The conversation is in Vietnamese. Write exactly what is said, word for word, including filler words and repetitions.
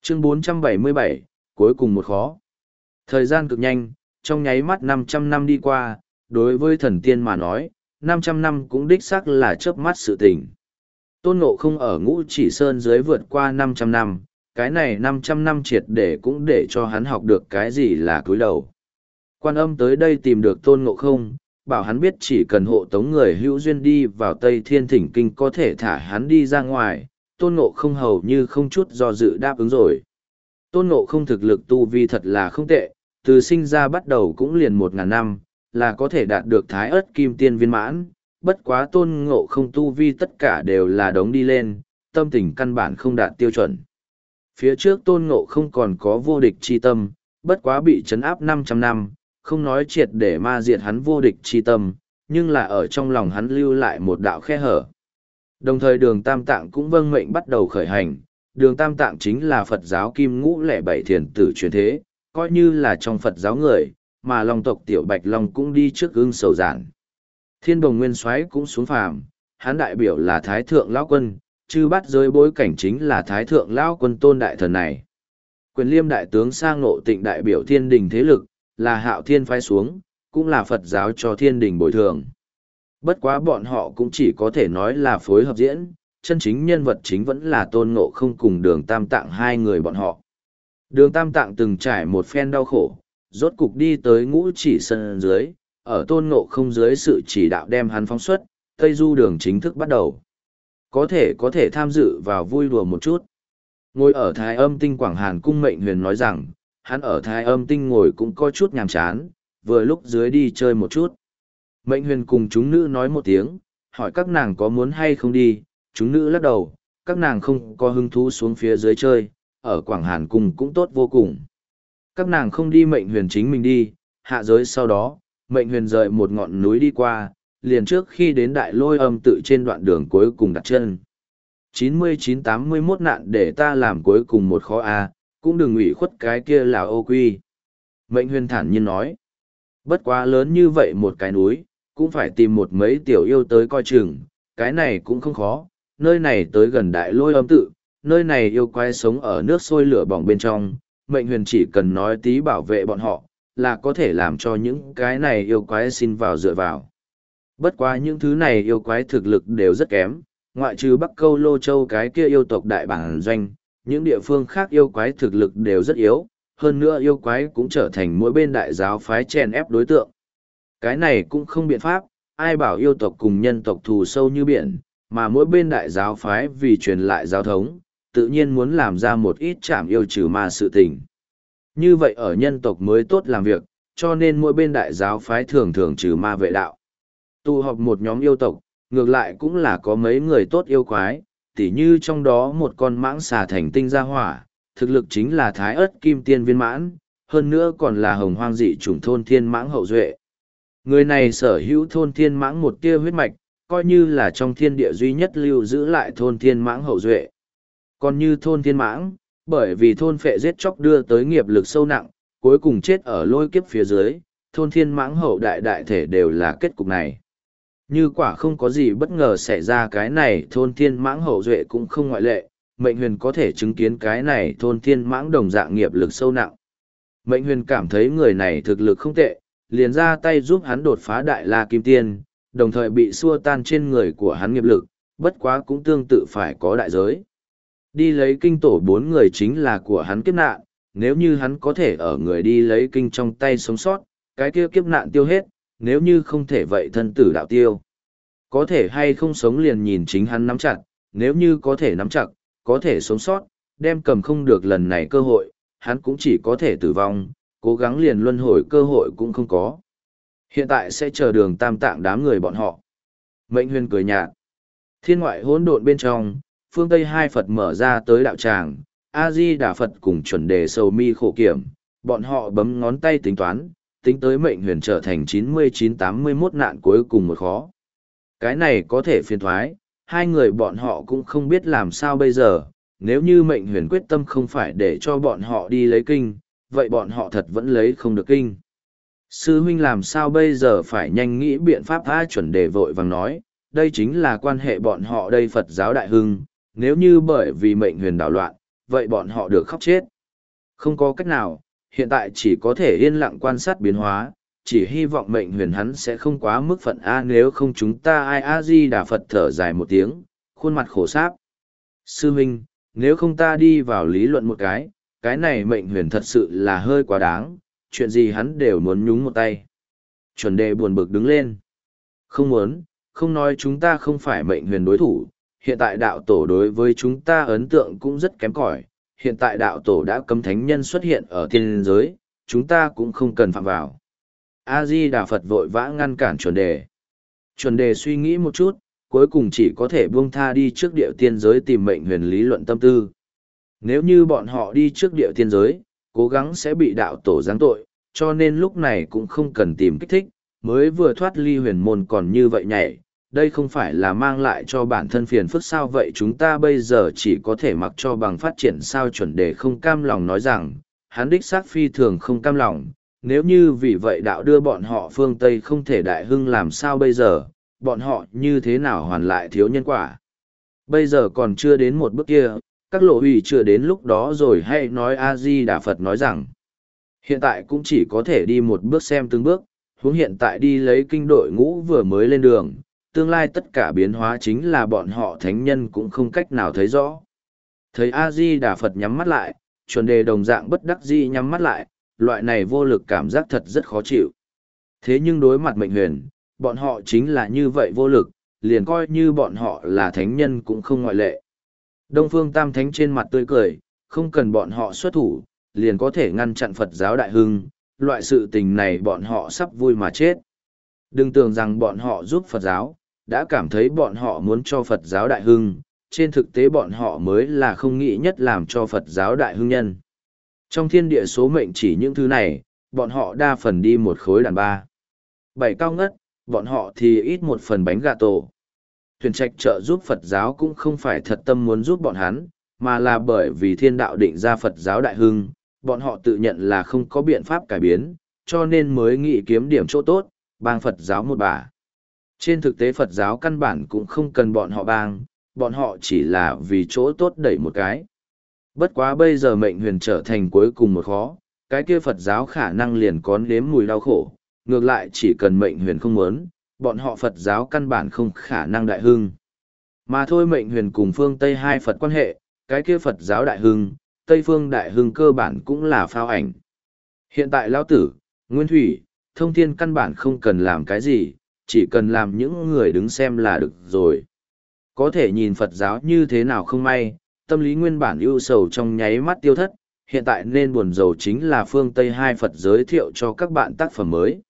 Chương bốn trăm bảy mươi bảy, cuối cùng một khó. Thời gian cực nhanh, trong nháy mắt năm trăm năm đi qua, đối với thần tiên mà nói, năm trăm năm cũng đích xác là chớp mắt sự tình. Tôn Ngộ Không ở Ngũ Chỉ Sơn dưới vượt qua năm trăm năm, cái này năm trăm năm triệt để cũng để cho hắn học được cái gì là cúi đầu. Quan Âm tới đây tìm được Tôn Ngộ Không, bảo hắn biết chỉ cần hộ tống người hữu duyên đi vào Tây Thiên Thỉnh Kinh có thể thả hắn đi ra ngoài, Tôn Ngộ Không hầu như không chút do dự đáp ứng rồi. Tôn Ngộ Không thực lực tu vi thật là không tệ, từ sinh ra bắt đầu cũng liền một ngàn năm, là có thể đạt được Thái Ức Kim Tiên viên mãn, bất quá Tôn Ngộ Không tu vi tất cả đều là đống đi lên, tâm tình căn bản không đạt tiêu chuẩn. Phía trước Tôn Ngộ Không còn có vô địch chi tâm, bất quá bị trấn áp năm trăm năm, không nói triệt để ma diệt hắn vô địch chi tâm, nhưng là ở trong lòng hắn lưu lại một đạo khe hở. Đồng thời đường Tam Tạng cũng vâng mệnh bắt đầu khởi hành, đường Tam Tạng chính là Phật giáo Kim Ngũ Lẻ Bảy Thiền Tử truyền thế, coi như là trong Phật giáo người, mà Long tộc Tiểu Bạch Long cũng đi trước ưng sầu giản. Thiên Bồng Nguyên Soái cũng xuống phàm, hắn đại biểu là Thái Thượng Lão Quân, chư bắt giới bối cảnh chính là Thái Thượng Lão Quân tôn đại thần này. Quyền Liêm đại tướng Sang Ngộ Tịnh đại biểu thiên đình thế lực, là Hạo Thiên phái xuống, cũng là Phật giáo cho thiên đình bồi thường. Bất quá bọn họ cũng chỉ có thể nói là phối hợp diễn, chân chính nhân vật chính vẫn là Tôn Ngộ Không cùng đường Tam Tạng hai người bọn họ. Đường Tam Tạng từng trải một phen đau khổ, rốt cục đi tới Ngũ Chỉ Sơn dưới, ở Tôn Ngộ Không dưới sự chỉ đạo đem hắn phóng xuất, Tây Du đường chính thức bắt đầu. Có thể có thể tham dự vào vui đùa một chút. Ngồi ở Thái Âm Tinh Quảng Hàn Cung Mệnh Huyền nói rằng, hắn ở Thái Âm Tinh ngồi cũng có chút nhàm chán, vừa lúc dưới đi chơi một chút. Mệnh Huyền cùng chúng nữ nói một tiếng, hỏi các nàng có muốn hay không đi, chúng nữ lắc đầu, các nàng không có hứng thú xuống phía dưới chơi, ở Quảng Hàn Cung cũng tốt vô cùng. Các nàng không đi Mệnh Huyền chính mình đi, hạ giới sau đó, Mệnh Huyền rời một ngọn núi đi qua, liền trước khi đến Đại Lôi Âm tự trên đoạn đường cuối cùng đặt chân. chín mươi chín tám mươi mốt nạn để ta làm cuối cùng một khó a, cũng đừng ủy khuất cái kia là ô quy. Mệnh Huyền thản nhiên nói, bất quá lớn như vậy một cái núi, cũng phải tìm một mấy tiểu yêu tới coi chừng, cái này cũng không khó, nơi này tới gần Đại Lôi Âm tự, nơi này yêu quái sống ở nước sôi lửa bỏng bên trong, Mệnh Huyền chỉ cần nói tí bảo vệ bọn họ, là có thể làm cho những cái này yêu quái xin vào dựa vào. Bất quá những thứ này yêu quái thực lực đều rất kém, ngoại trừ Bắc Câu Lô Châu cái kia yêu tộc đại bản doanh, những địa phương khác yêu quái thực lực đều rất yếu, hơn nữa yêu quái cũng trở thành mỗi bên đại giáo phái chèn ép đối tượng. Cái này cũng không biện pháp, ai bảo yêu tộc cùng nhân tộc thù sâu như biển, mà mỗi bên đại giáo phái vì truyền lại giáo thống, tự nhiên muốn làm ra một ít trảm yêu trừ ma sự tình. Như vậy ở nhân tộc mới tốt làm việc, cho nên mỗi bên đại giáo phái thường thường trừ ma vệ đạo. Tụ họp một nhóm yêu tộc, ngược lại cũng là có mấy người tốt yêu quái, tỉ như trong đó một con mãng xà thành tinh gia hỏa, thực lực chính là Thái Ức Kim Tiên viên mãn, hơn nữa còn là hồng hoang dị chủng thôn thiên mãng hậu duệ. Người này sở hữu thôn thiên mãng một tia huyết mạch, coi như là trong thiên địa duy nhất lưu giữ lại thôn thiên mãng hậu duệ. Còn như thôn thiên mãng, bởi vì thôn phệ giết chóc đưa tới nghiệp lực sâu nặng, cuối cùng chết ở lôi kiếp phía dưới, thôn thiên mãng hậu đại đại thể đều là kết cục này. Như quả không có gì bất ngờ xảy ra cái này thôn thiên mãng hậu duệ cũng không ngoại lệ, Mệnh Huyền có thể chứng kiến cái này thôn thiên mãng đồng dạng nghiệp lực sâu nặng. Mệnh Huyền cảm thấy người này thực lực không tệ, liền ra tay giúp hắn đột phá đại la kim tiên, đồng thời bị xua tan trên người của hắn nghiệp lực, bất quá cũng tương tự phải có đại giới. Đi lấy kinh tổ bốn người chính là của hắn kiếp nạn, nếu như hắn có thể ở người đi lấy kinh trong tay sống sót, cái kia kiếp nạn tiêu hết, nếu như không thể vậy thân tử đạo tiêu. Có thể hay không sống liền nhìn chính hắn nắm chặt, nếu như có thể nắm chặt, có thể sống sót, đem cầm không được lần này cơ hội, hắn cũng chỉ có thể tử vong, cố gắng liền luân hồi cơ hội cũng không có. Hiện tại sẽ chờ đường Tam Tạng đám người bọn họ. Mệnh Huyền cười nhạt. Thiên ngoại hỗn độn bên trong, phương Tây hai Phật mở ra tới đạo tràng, A-di-đà Phật cùng chuẩn đề sầu mi khổ kiểm, bọn họ bấm ngón tay tính toán, tính tới Mệnh Huyền trở thành chín mươi chín tám mươi mốt nạn cuối cùng một khó. Cái này có thể phiền thoái, hai người bọn họ cũng không biết làm sao bây giờ, nếu như Mệnh Huyền quyết tâm không phải để cho bọn họ đi lấy kinh, vậy bọn họ thật vẫn lấy không được kinh. Sư huynh làm sao bây giờ phải nhanh nghĩ biện pháp tha, chuẩn đề vội vàng nói, đây chính là quan hệ bọn họ đây Phật giáo đại hưng, nếu như bởi vì Mệnh Huyền đảo loạn, vậy bọn họ được khóc chết. Không có cách nào, hiện tại chỉ có thể yên lặng quan sát biến hóa, chỉ hy vọng mệnh huyền hắn sẽ không quá mức phận A, nếu không chúng ta ai a di đà Phật thở dài một tiếng, khuôn mặt khổ sáp. Sư huynh, nếu không ta đi vào lý luận một cái, cái này mệnh huyền thật sự là hơi quá đáng, chuyện gì hắn đều muốn nhúng một tay. Chuẩn đề buồn bực đứng lên. Không muốn, không nói chúng ta không phải mệnh huyền đối thủ, hiện tại đạo tổ đối với chúng ta ấn tượng cũng rất kém cỏi. Hiện tại đạo tổ đã cấm thánh nhân xuất hiện ở tiên giới, chúng ta cũng không cần phạm vào. A-di-đà Phật vội vã ngăn cản chuẩn đề. Chuẩn đề suy nghĩ một chút, cuối cùng chỉ có thể buông tha đi trước địa tiên giới tìm mệnh huyền lý luận tâm tư. Nếu như bọn họ đi trước địa tiên giới, cố gắng sẽ bị đạo tổ giáng tội, cho nên lúc này cũng không cần tìm kích thích, mới vừa thoát ly huyền môn còn như vậy nhảy. Đây không phải là mang lại cho bản thân phiền phức sao, vậy chúng ta bây giờ chỉ có thể mặc cho bằng phát triển sao. Chuẩn đề không cam lòng nói rằng, hắn đích xác phi thường không cam lòng, nếu như vì vậy đạo đưa bọn họ phương Tây không thể đại hưng làm sao bây giờ, bọn họ như thế nào hoàn lại thiếu nhân quả. Bây giờ còn chưa đến một bước kia, các lộ hủy chưa đến lúc đó rồi hay nói A-di-đà Phật nói rằng, hiện tại cũng chỉ có thể đi một bước xem từng bước, huống hiện tại đi lấy kinh đội ngũ vừa mới lên đường, tương lai tất cả biến hóa chính là bọn họ thánh nhân cũng không cách nào thấy rõ. Thấy A-di-đà Phật nhắm mắt lại, chuẩn đề đồng dạng bất đắc dĩ nhắm mắt lại, loại này vô lực cảm giác thật rất khó chịu. Thế nhưng đối mặt mệnh huyền, bọn họ chính là như vậy vô lực, liền coi như bọn họ là thánh nhân cũng không ngoại lệ. Đông Phương Tam Thánh trên mặt tươi cười, không cần bọn họ xuất thủ, liền có thể ngăn chặn Phật giáo đại hưng, loại sự tình này bọn họ sắp vui mà chết. Đừng tưởng rằng bọn họ giúp Phật giáo, đã cảm thấy bọn họ muốn cho Phật giáo đại hưng, trên thực tế bọn họ mới là không nghĩ nhất làm cho Phật giáo đại hưng nhân. Trong thiên địa số mệnh chỉ những thứ này, bọn họ đa phần đi một khối đàn ba. Bảy cao ngất, bọn họ thì ít một phần bánh gà tổ. Thuyền trạch trợ giúp Phật giáo cũng không phải thật tâm muốn giúp bọn hắn, mà là bởi vì thiên đạo định ra Phật giáo đại hưng, bọn họ tự nhận là không có biện pháp cải biến, cho nên mới nghĩ kiếm điểm chỗ tốt, bang Phật giáo một bà. Trên thực tế Phật giáo căn bản cũng không cần bọn họ bang, bọn họ chỉ là vì chỗ tốt đẩy một cái. Bất quá bây giờ mệnh huyền trở thành cuối cùng một khó, cái kia Phật giáo khả năng liền có nếm mùi đau khổ, ngược lại chỉ cần mệnh huyền không muốn, bọn họ Phật giáo căn bản không khả năng đại hưng. Mà thôi mệnh huyền cùng phương Tây hai Phật quan hệ, cái kia Phật giáo đại hưng, Tây phương đại hưng cơ bản cũng là phao ảnh. Hiện tại Lão Tử, Nguyên Thủy, Thông Thiên căn bản không cần làm cái gì, chỉ cần làm những người đứng xem là được rồi. Có thể nhìn Phật giáo như thế nào không may, tâm lý nguyên bản ưu sầu trong nháy mắt tiêu thất, hiện tại nên buồn rầu chính là phương Tây hai Phật giới thiệu cho các bạn tác phẩm mới.